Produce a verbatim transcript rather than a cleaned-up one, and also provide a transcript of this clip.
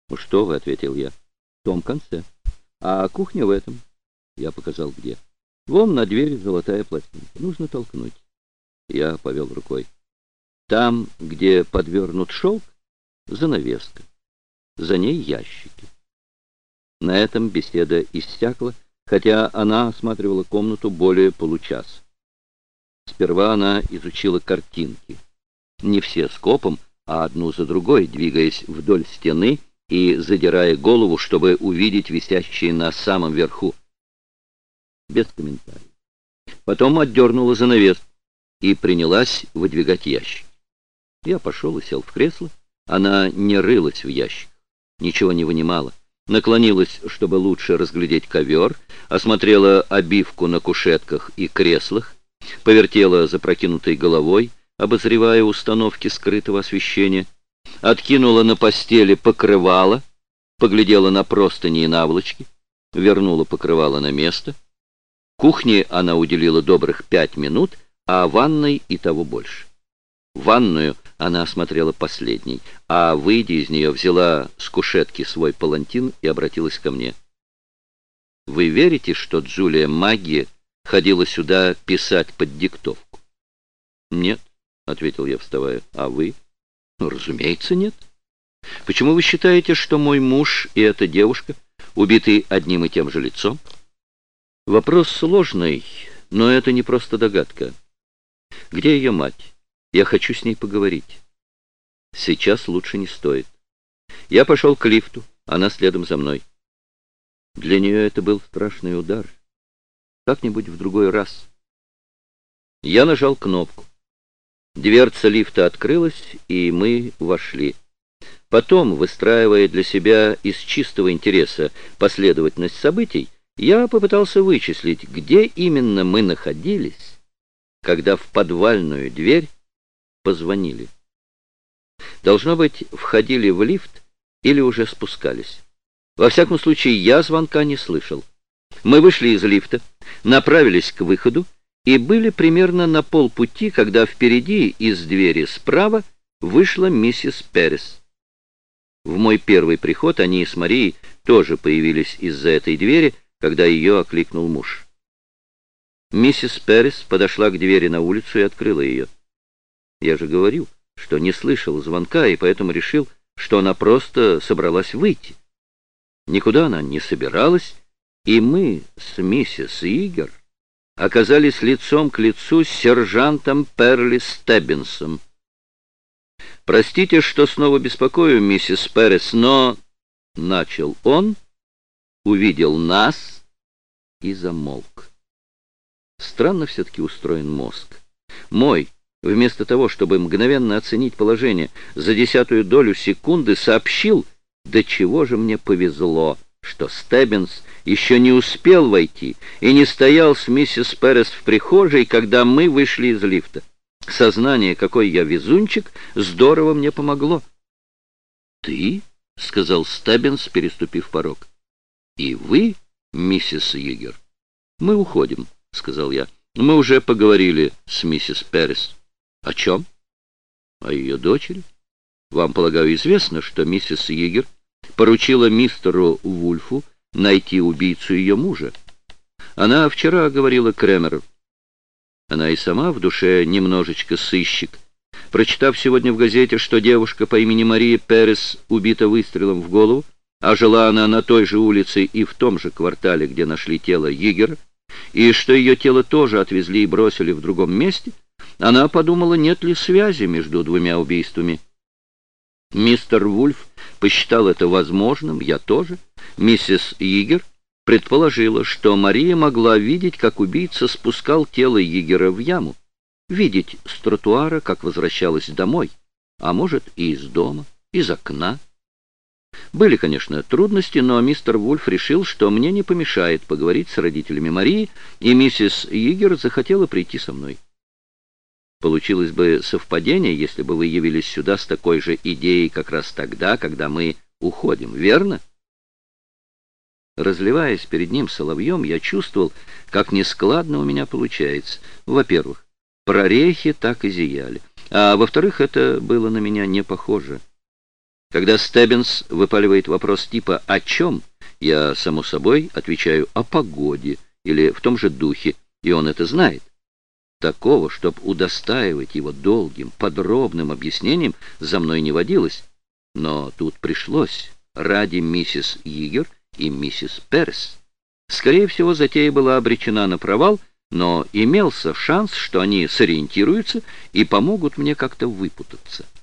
«Ну что вы», — ответил я, — «в том конце. А кухня в этом». Я показал где. «Вон на двери золотая пластинка. Нужно толкнуть». Я повел рукой. «Там, где подвернут шелк, занавеска. За ней ящики». На этом беседа иссякла, хотя она осматривала комнату более получаса. Сперва она изучила картинки. Не все скопом, а одну за другой, двигаясь вдоль стены и задирая голову, чтобы увидеть висящие на самом верху. Без комментариев. Потом отдернула занавеску и принялась выдвигать ящик. Я пошел и сел в кресло. Она не рылась в ящиках, ничего не вынимала. Наклонилась, чтобы лучше разглядеть ковер, осмотрела обивку на кушетках и креслах, повертела запрокинутой головой, обозревая установки скрытого освещения, откинула на постели покрывало, поглядела на простыни и наволочки, вернула покрывало на место. Кухне она уделила добрых пять минут, а ванной и того больше. Ванную она осмотрела последней, а, выйдя из нее, взяла с кушетки свой палантин и обратилась ко мне. «Вы верите, что Джулия Магги ходила сюда писать под диктовку?» «Нет», — ответил я, вставая. «А вы?» «Ну, разумеется, нет. Почему вы считаете, что мой муж и эта девушка убиты одним и тем же лицом?» «Вопрос сложный, но это не просто догадка. Где ее мать? Я хочу с ней поговорить». «Сейчас лучше не стоит». Я пошел к лифту, она следом за мной. Для нее это был страшный удар. Как-нибудь в другой раз. Я нажал кнопку. Дверца лифта открылась, и мы вошли. Потом, выстраивая для себя из чистого интереса последовательность событий, я попытался вычислить, где именно мы находились, когда в подвальную дверь позвонили. Должно быть, входили в лифт или уже спускались. Во всяком случае, я звонка не слышал. Мы вышли из лифта, направились к выходу и были примерно на полпути, когда впереди из двери справа вышла миссис Перес. В мой первый приход они с Марией тоже появились из-за этой двери, когда ее окликнул муж. Миссис Перес подошла к двери на улицу и открыла ее. Я же говорил, что не слышал звонка, и поэтому решил, что она просто собралась выйти. Никуда она не собиралась, и мы с миссис Игер оказались лицом к лицу с сержантом Перли Стеббинсом. «Простите, что снова беспокою, миссис Перес, но...» — начал он, увидел нас и замолк. Странно все-таки устроен мозг. Мой, вместо того, чтобы мгновенно оценить положение, за десятую долю секунды сообщил, до чего же мне повезло, что Стеббинс еще не успел войти и не стоял с миссис Перес в прихожей, когда мы вышли из лифта. Сознание, какой я везунчик, здорово мне помогло. «Ты?» — сказал Стеббинс, переступив порог. «И вы, миссис Игер?» «Мы уходим», — сказал я. «Мы уже поговорили с миссис Перес». «О чем?» «О ее дочери. Вам, полагаю, известно, что миссис Игер поручила мистеру Вульфу найти убийцу ее мужа. Она вчера говорила Кремеру. Она и сама в душе немножечко сыщик. Прочитав сегодня в газете, что девушка по имени Мария Перес убита выстрелом в голову, а жила она на той же улице и в том же квартале, где нашли тело Игера, и что ее тело тоже отвезли и бросили в другом месте, она подумала, нет ли связи между двумя убийствами. Мистер Вульф посчитал это возможным, я тоже. Миссис Игер предположила, что Мария могла видеть, как убийца спускал тело Игера в яму, видеть с тротуара, как возвращалась домой, а может и из дома, из окна. Были, конечно, трудности, но мистер Вульф решил, что мне не помешает поговорить с родителями Марии, и миссис Игер захотела прийти со мной. Получилось бы совпадение, если бы вы явились сюда с такой же идеей как раз тогда, когда мы уходим, верно? Разливаясь перед ним соловьем, я чувствовал, как нескладно у меня получается. Во-первых, прорехи так и зияли, а во-вторых, это было на меня не похоже. Когда Стеббинс выпаливает вопрос типа «О чем?», я, само собой, отвечаю «О погоде» или в том же духе, и он это знает. Такого, чтоб удостаивать его долгим, подробным объяснением, за мной не водилось. Но тут пришлось, ради миссис Йигер и миссис Перес. Скорее всего, затея была обречена на провал, но имелся шанс, что они сориентируются и помогут мне как-то выпутаться.